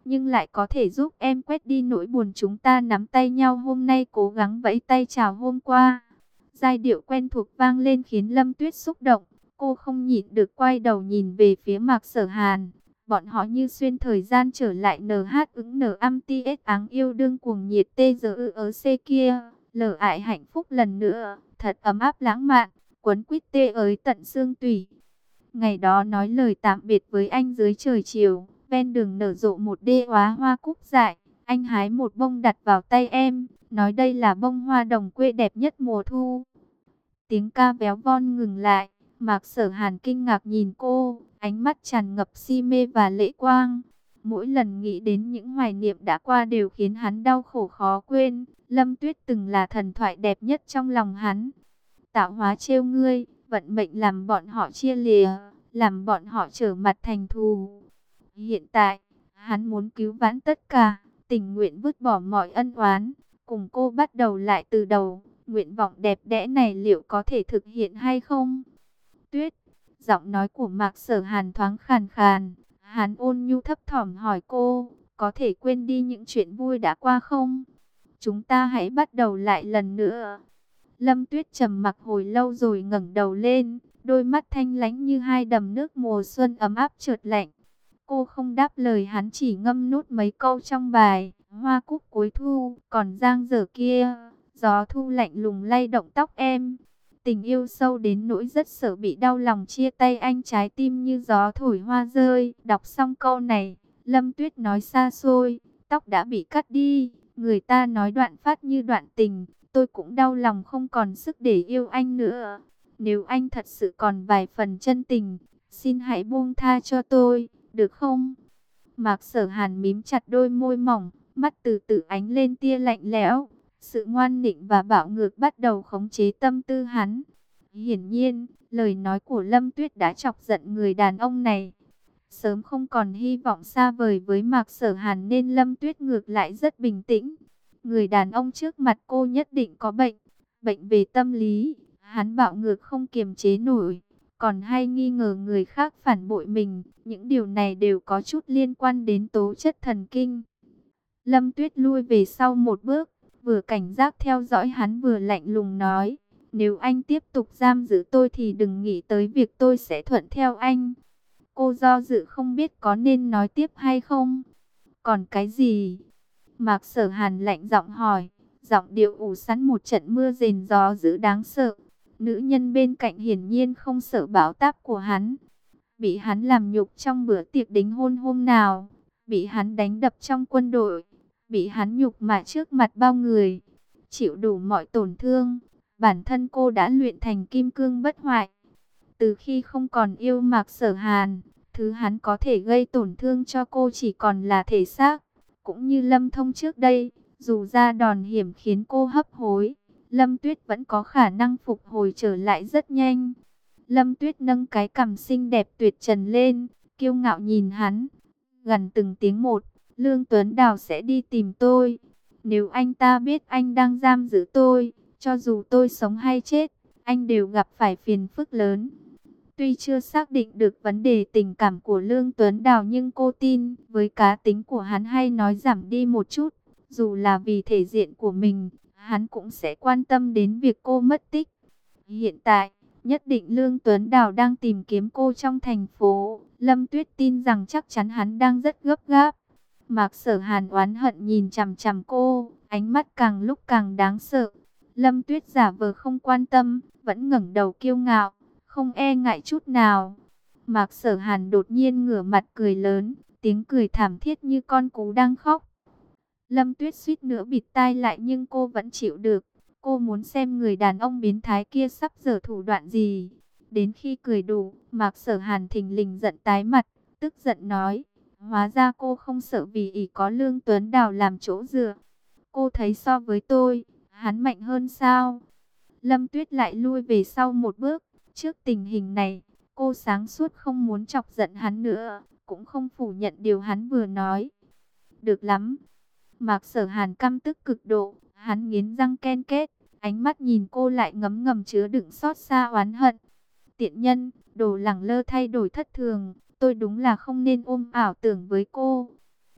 nhưng lại có thể giúp em quét đi nỗi buồn. Chúng ta nắm tay nhau hôm nay, cố gắng vẫy tay chào hôm qua. Giai điệu quen thuộc vang lên khiến Lâm Tuyết xúc động. Cô không nhịn được quay đầu nhìn về phía Mạc Sở Hàn. Bọn họ như xuyên thời gian trở lại nh ứng n âm ts áng yêu đương cuồng nhiệt tê giờ ư ở c kia. Lờ ải hạnh phúc lần nữa, thật ấm áp lãng mạn, quấn quýt tê ới tận xương tủy. Ngày đó nói lời tạm biệt với anh dưới trời chiều, ven đường nở rộ một đê oá hoa cúc dại. Anh hái một bông đặt vào tay em, nói đây là bông hoa đồng quê đẹp nhất mùa thu. Tiếng ca véo von ngừng lại, Mạc Sở Hàn kinh ngạc nhìn cô, ánh mắt tràn ngập si mê và lệ quang. Mỗi lần nghĩ đến những hoài niệm đã qua đều khiến hắn đau khổ khó quên. Lâm Tuyết từng là thần thoại đẹp nhất trong lòng hắn. Tạo hóa trêu ngươi, vận mệnh làm bọn họ chia lìa, làm bọn họ trở mặt thành thù. Hiện tại, hắn muốn cứu vãn tất cả, tình nguyện vứt bỏ mọi ân oán, cùng cô bắt đầu lại từ đầu. Nguyện vọng đẹp đẽ này liệu có thể thực hiện hay không? Tuyết, giọng nói của Mạc Sở Hàn thoáng khàn khàn. Hắn ôn nhu thấp thỏm hỏi cô, có thể quên đi những chuyện vui đã qua không? Chúng ta hãy bắt đầu lại lần nữa. Lâm Tuyết trầm mặc hồi lâu rồi ngẩng đầu lên, đôi mắt thanh lãnh như hai đầm nước mùa xuân ấm áp chợt lạnh. Cô không đáp lời hắn, chỉ ngâm nốt mấy câu trong bài Hoa cúc cuối thu, còn giang dở kia, gió thu lạnh lùng lay động tóc em. Tình yêu sâu đến nỗi rất sợ bị đau lòng chia tay anh, trái tim như gió thổi hoa rơi. Đọc xong câu này, Lâm Tuyết nói xa xôi, tóc đã bị cắt đi, người ta nói đoạn phát như đoạn tình. Tôi cũng đau lòng không còn sức để yêu anh nữa. Nếu anh thật sự còn vài phần chân tình, xin hãy buông tha cho tôi, được không? Mạc Sở Hàn mím chặt đôi môi mỏng, mắt từ từ ánh lên tia lạnh lẽo. Sự ngoan nịnh và bạo ngược bắt đầu khống chế tâm tư hắn. Hiển nhiên, lời nói của Lâm Tuyết đã chọc giận người đàn ông này. Sớm không còn hy vọng xa vời với Mạc Sở Hàn nên Lâm Tuyết ngược lại rất bình tĩnh. Người đàn ông trước mặt cô nhất định có bệnh, bệnh về tâm lý. Hắn bạo ngược không kiềm chế nổi, còn hay nghi ngờ người khác phản bội mình. Những điều này đều có chút liên quan đến tố chất thần kinh. Lâm Tuyết lui về sau một bước, vừa cảnh giác theo dõi hắn vừa lạnh lùng nói, nếu anh tiếp tục giam giữ tôi thì đừng nghĩ tới việc tôi sẽ thuận theo anh. Cô do dự không biết có nên nói tiếp hay không. Còn cái gì? Mạc Sở Hàn lạnh giọng hỏi, giọng điệu ủ sẵn một trận mưa rền gió dữ đáng sợ. Nữ nhân bên cạnh hiển nhiên không sợ bão táp của hắn. Bị hắn làm nhục trong bữa tiệc đính hôn hôm nào, bị hắn đánh đập trong quân đội, bị hắn nhục mạ trước mặt bao người, chịu đủ mọi tổn thương. Bản thân cô đã luyện thành kim cương bất hoại. Từ khi không còn yêu Mạc Sở Hàn, thứ hắn có thể gây tổn thương cho cô chỉ còn là thể xác. Cũng như Lâm Thông trước đây, dù ra đòn hiểm khiến cô hấp hối, Lâm Tuyết vẫn có khả năng phục hồi trở lại rất nhanh. Lâm Tuyết nâng cái cằm xinh đẹp tuyệt trần lên, kiêu ngạo nhìn hắn, gần từng tiếng một, Lương Tuấn Đào sẽ đi tìm tôi. Nếu anh ta biết anh đang giam giữ tôi, cho dù tôi sống hay chết, anh đều gặp phải phiền phức lớn. Tuy chưa xác định được vấn đề tình cảm của Lương Tuấn Đào nhưng cô tin với cá tính của hắn hay nói giảm đi một chút. Dù là vì thể diện của mình, hắn cũng sẽ quan tâm đến việc cô mất tích. Hiện tại, nhất định Lương Tuấn Đào đang tìm kiếm cô trong thành phố. Lâm Tuyết tin rằng chắc chắn hắn đang rất gấp gáp. Mạc Sở Hàn oán hận nhìn chằm chằm cô, ánh mắt càng lúc càng đáng sợ. Lâm Tuyết giả vờ không quan tâm, vẫn ngẩng đầu kiêu ngạo, không e ngại chút nào. Mạc Sở Hàn đột nhiên ngửa mặt cười lớn, tiếng cười thảm thiết như con cú đang khóc. Lâm Tuyết suýt nữa bịt tai lại nhưng cô vẫn chịu được. Cô muốn xem người đàn ông biến thái kia sắp giở thủ đoạn gì. Đến khi cười đủ, Mạc Sở Hàn thình lình giận tái mặt, tức giận nói, hóa ra cô không sợ vì ỷ có Lương Tuấn Đào làm chỗ dựa. Cô thấy so với tôi, hắn mạnh hơn sao? Lâm Tuyết lại lui về sau một bước. Trước tình hình này, cô sáng suốt không muốn chọc giận hắn nữa, cũng không phủ nhận điều hắn vừa nói. Được lắm. Mạc Sở Hàn căm tức cực độ, hắn nghiến răng ken két, ánh mắt nhìn cô lại ngấm ngầm chứa đựng xót xa oán hận. Tiện nhân, đồ lẳng lơ thay đổi thất thường, tôi đúng là không nên ôm ảo tưởng với cô.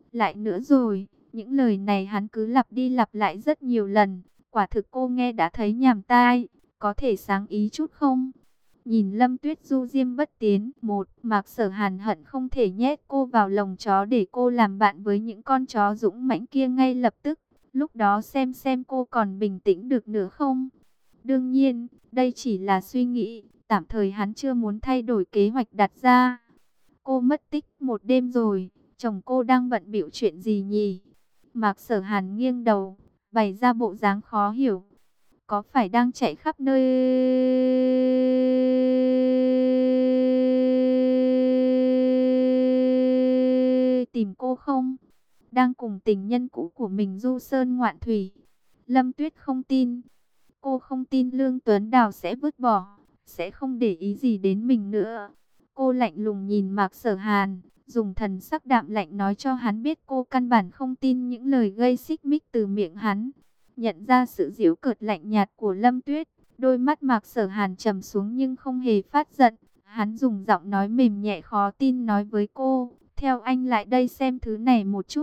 Lại nữa rồi, những lời này hắn cứ lặp đi lặp lại rất nhiều lần. Quả thực cô nghe đã thấy nhàm tai, có thể sáng ý chút không? Nhìn Lâm Tuyết du diêm bất tiến, một Mạc Sở Hàn hận không thể nhét cô vào lồng chó để cô làm bạn với những con chó dũng mãnh kia ngay lập tức. Lúc đó xem xem cô còn bình tĩnh được nữa không? Đương nhiên, đây chỉ là suy nghĩ, tạm thời hắn chưa muốn thay đổi kế hoạch đặt ra. Cô mất tích một đêm rồi, chồng cô đang bận bịu chuyện gì nhỉ? Mạc Sở Hàn nghiêng đầu, bày ra bộ dáng khó hiểu. Có phải đang chạy khắp nơi tìm cô không? Đang cùng tình nhân cũ của mình du sơn ngoạn thủy. Lâm Tuyết không tin. Cô không tin Lương Tuấn Đào sẽ vứt bỏ, sẽ không để ý gì đến mình nữa. Cô lạnh lùng nhìn Mạc Sở Hàn, dùng thần sắc đạm lạnh nói cho hắn biết cô căn bản không tin những lời gây xích mích từ miệng hắn. Nhận ra sự giễu cợt lạnh nhạt của Lâm Tuyết, đôi mắt Mạc Sở Hàn trầm xuống nhưng không hề phát giận. Hắn dùng giọng nói mềm nhẹ khó tin nói với cô, theo anh lại đây xem thứ này một chút.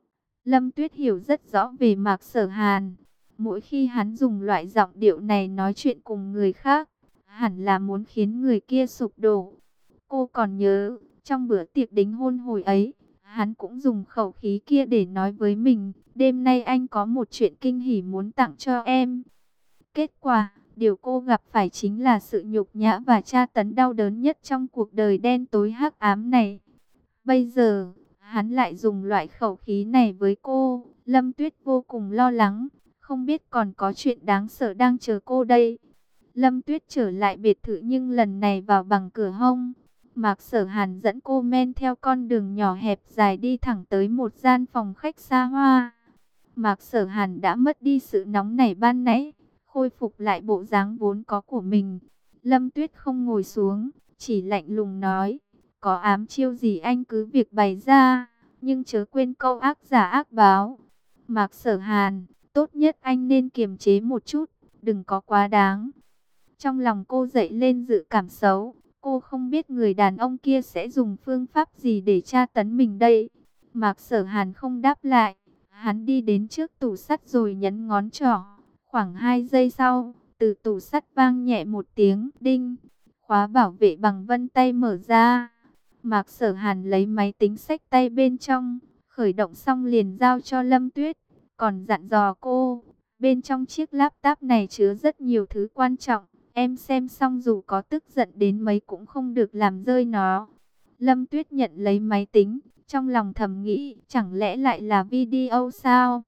Lâm Tuyết hiểu rất rõ về Mạc Sở Hàn. Mỗi khi hắn dùng loại giọng điệu này nói chuyện cùng người khác, hẳn là muốn khiến người kia sụp đổ. Cô còn nhớ, trong bữa tiệc đính hôn hồi ấy, hắn cũng dùng khẩu khí kia để nói với mình, đêm nay anh có một chuyện kinh hỉ muốn tặng cho em. Kết quả, điều cô gặp phải chính là sự nhục nhã và tra tấn đau đớn nhất trong cuộc đời đen tối hắc ám này. Bây giờ, hắn lại dùng loại khẩu khí này với cô. Lâm Tuyết vô cùng lo lắng, không biết còn có chuyện đáng sợ đang chờ cô đây. Lâm Tuyết trở lại biệt thự nhưng lần này vào bằng cửa hông. Mạc Sở Hàn dẫn cô men theo con đường nhỏ hẹp dài đi thẳng tới một gian phòng khách xa hoa. Mạc Sở Hàn đã mất đi sự nóng nảy ban nãy, khôi phục lại bộ dáng vốn có của mình. Lâm Tuyết không ngồi xuống, chỉ lạnh lùng nói, có ám chiêu gì anh cứ việc bày ra, nhưng chớ quên câu ác giả ác báo. Mạc Sở Hàn, tốt nhất anh nên kiềm chế một chút, đừng có quá đáng. Trong lòng cô dậy lên dự cảm xấu, cô không biết người đàn ông kia sẽ dùng phương pháp gì để tra tấn mình đây. Mạc Sở Hàn không đáp lại, hắn đi đến trước tủ sắt rồi nhấn ngón trỏ. Khoảng hai giây sau, từ tủ sắt vang nhẹ một tiếng đinh, khóa bảo vệ bằng vân tay mở ra. Mạc Sở Hàn lấy máy tính xách tay bên trong, khởi động xong liền giao cho Lâm Tuyết, còn dặn dò cô, bên trong chiếc laptop này chứa rất nhiều thứ quan trọng, em xem xong dù có tức giận đến mấy cũng không được làm rơi nó. Lâm Tuyết nhận lấy máy tính, trong lòng thầm nghĩ, chẳng lẽ lại là video sao?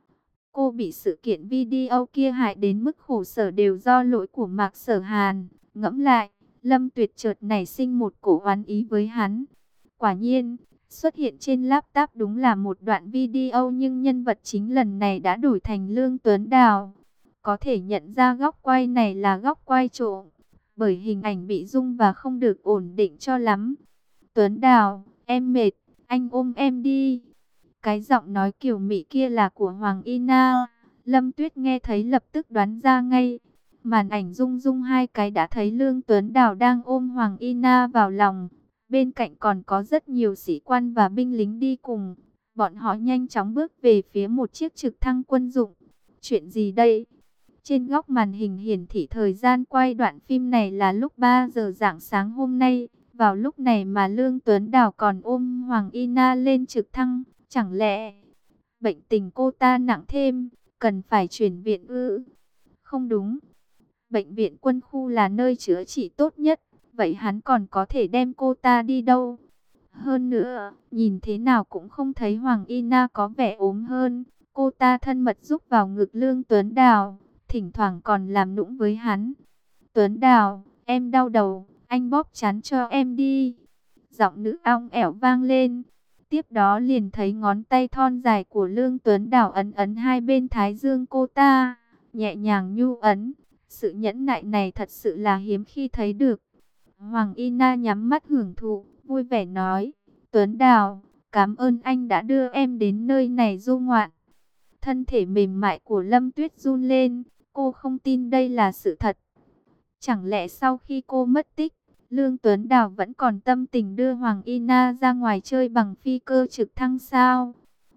Cô bị sự kiện video kia hại đến mức khổ sở đều do lỗi của Mạc Sở Hàn. Ngẫm lại, Lâm Tuyệt chợt nảy sinh một cổ oán ý với hắn. Quả nhiên, xuất hiện trên laptop đúng là một đoạn video nhưng nhân vật chính lần này đã đổi thành Lương Tuấn Đào. Có thể nhận ra góc quay này là góc quay trộm, bởi hình ảnh bị rung và không được ổn định cho lắm. Tuấn Đào, em mệt, anh ôm em đi. Cái giọng nói kiều mị kia là của Hoàng Y Na. Lâm Tuyết nghe thấy lập tức đoán ra ngay. Màn ảnh rung rung hai cái đã thấy Lương Tuấn Đào đang ôm Hoàng Y Na vào lòng. Bên cạnh còn có rất nhiều sĩ quan và binh lính đi cùng. Bọn họ nhanh chóng bước về phía một chiếc trực thăng quân dụng. Chuyện gì đây? Trên góc màn hình hiển thị thời gian quay đoạn phim này là lúc ba giờ rạng sáng hôm nay. Vào lúc này mà Lương Tuấn Đào còn ôm Hoàng Y Na lên trực thăng. Chẳng lẽ bệnh tình cô ta nặng thêm, cần phải chuyển viện ư? Không đúng. Bệnh viện quân khu là nơi chữa trị tốt nhất. Vậy hắn còn có thể đem cô ta đi đâu? Hơn nữa, nhìn thế nào cũng không thấy Hoàng Y Na có vẻ ốm hơn. Cô ta thân mật giúp vào ngực Lương Tuấn Đào, thỉnh thoảng còn làm nũng với hắn. Tuấn Đào, em đau đầu, anh bóp chán cho em đi. Giọng nữ ong ẻo vang lên. Tiếp đó liền thấy ngón tay thon dài của Lương Tuấn Đào ấn ấn hai bên thái dương cô ta, nhẹ nhàng nhu ấn. Sự nhẫn nại này thật sự là hiếm khi thấy được. Hoàng Y Na nhắm mắt hưởng thụ, vui vẻ nói, Tuấn Đào, cảm ơn anh đã đưa em đến nơi này du ngoạn. Thân thể mềm mại của Lâm Tuyết run lên, cô không tin đây là sự thật. Chẳng lẽ sau khi cô mất tích, Lương Tuấn Đào vẫn còn tâm tình đưa Hoàng Y Na ra ngoài chơi bằng phi cơ trực thăng sao?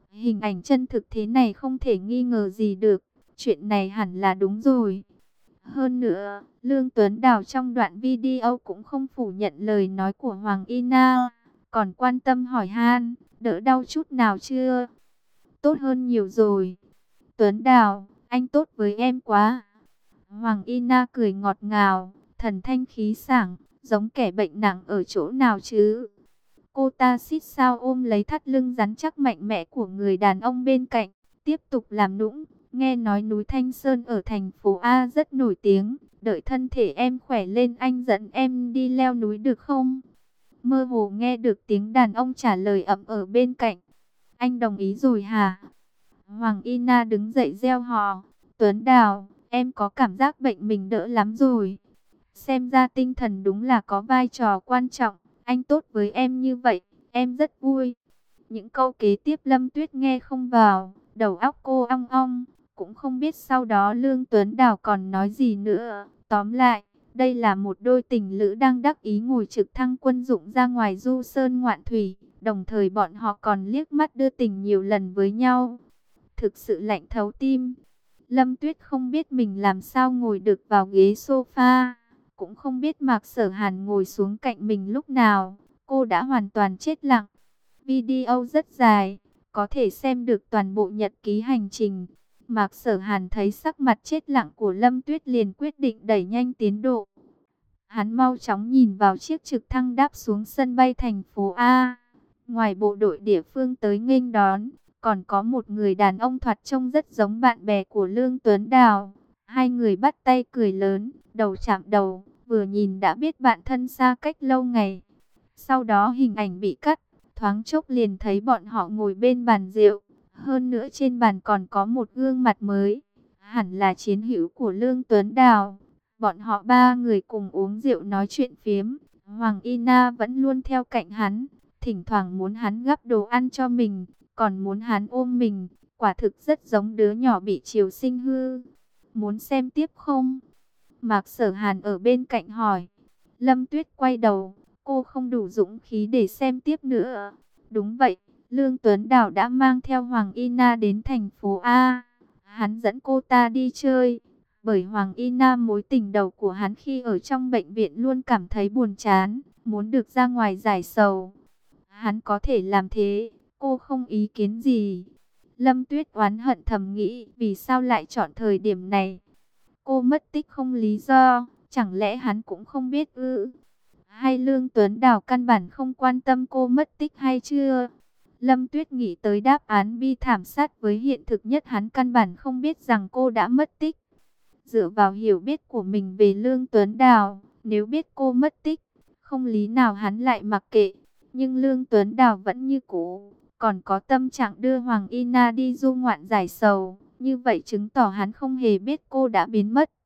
Hình ảnh chân thực thế này không thể nghi ngờ gì được. Chuyện này hẳn là đúng rồi. Hơn nữa, Lương Tuấn Đào trong đoạn video cũng không phủ nhận lời nói của Hoàng Y Na, còn quan tâm hỏi han, đỡ đau chút nào chưa? Tốt hơn nhiều rồi. Tuấn Đào, anh tốt với em quá. Hoàng Y Na cười ngọt ngào, thần thanh khí sảng, giống kẻ bệnh nặng ở chỗ nào chứ? Cô ta xít sao ôm lấy thắt lưng rắn chắc mạnh mẽ của người đàn ông bên cạnh, tiếp tục làm nũng. Nghe nói núi Thanh Sơn ở thành phố A rất nổi tiếng, đợi thân thể em khỏe lên anh dẫn em đi leo núi được không? Mơ hồ nghe được tiếng đàn ông trả lời ậm ở bên cạnh. Anh đồng ý rồi hả? Hoàng Y Na đứng dậy reo hò. Tuấn Đào, em có cảm giác bệnh mình đỡ lắm rồi. Xem ra tinh thần đúng là có vai trò quan trọng. Anh tốt với em như vậy, em rất vui. Những câu kế tiếp Lâm Tuyết nghe không vào, đầu óc cô ong ong, cũng không biết sau đó Lương Tuấn Đào còn nói gì nữa. Tóm lại, đây là một đôi tình lữ đang đắc ý ngồi trực thăng quân dụng ra ngoài du sơn ngoạn thủy, đồng thời bọn họ còn liếc mắt đưa tình nhiều lần với nhau. Thực sự lạnh thấu tim. Lâm Tuyết không biết mình làm sao ngồi được vào ghế sofa, cũng không biết Mạc Sở Hàn ngồi xuống cạnh mình lúc nào. Cô đã hoàn toàn chết lặng. Video rất dài, có thể xem được toàn bộ nhật ký hành trình. Mạc Sở Hàn thấy sắc mặt chết lặng của Lâm Tuyết liền quyết định đẩy nhanh tiến độ. Hắn mau chóng nhìn vào chiếc trực thăng đáp xuống sân bay thành phố A. Ngoài bộ đội địa phương tới nghênh đón, còn có một người đàn ông thoạt trông rất giống bạn bè của Lương Tuấn Đào. Hai người bắt tay cười lớn, đầu chạm đầu, vừa nhìn đã biết bạn thân xa cách lâu ngày. Sau đó hình ảnh bị cắt, thoáng chốc liền thấy bọn họ ngồi bên bàn rượu. Hơn nữa trên bàn còn có một gương mặt mới, hẳn là chiến hữu của Lương Tuấn Đào. Bọn họ ba người cùng uống rượu nói chuyện phiếm. Hoàng Y Na vẫn luôn theo cạnh hắn, thỉnh thoảng muốn hắn gắp đồ ăn cho mình, còn muốn hắn ôm mình. Quả thực rất giống đứa nhỏ bị chiều sinh hư. Muốn xem tiếp không? Mạc Sở Hàn ở bên cạnh hỏi. Lâm Tuyết quay đầu, cô không đủ dũng khí để xem tiếp nữa. Đúng vậy, Lương Tuấn Đào đã mang theo Hoàng Y Na đến thành phố A. Hắn dẫn cô ta đi chơi. Bởi Hoàng Y Na mối tình đầu của hắn khi ở trong bệnh viện luôn cảm thấy buồn chán, muốn được ra ngoài giải sầu. Hắn có thể làm thế, cô không ý kiến gì. Lâm Tuyết oán hận thầm nghĩ, vì sao lại chọn thời điểm này? Cô mất tích không lý do, chẳng lẽ hắn cũng không biết ư? Hay Lương Tuấn Đào căn bản không quan tâm cô mất tích hay chưa? Lâm Tuyết nghĩ tới đáp án bi thảm sát với hiện thực nhất, hắn căn bản không biết rằng cô đã mất tích. Dựa vào hiểu biết của mình về Lương Tuấn Đào, nếu biết cô mất tích, không lý nào hắn lại mặc kệ. Nhưng Lương Tuấn Đào vẫn như cũ, còn có tâm trạng đưa Hoàng Y Na đi du ngoạn giải sầu. Như vậy chứng tỏ hắn không hề biết cô đã biến mất.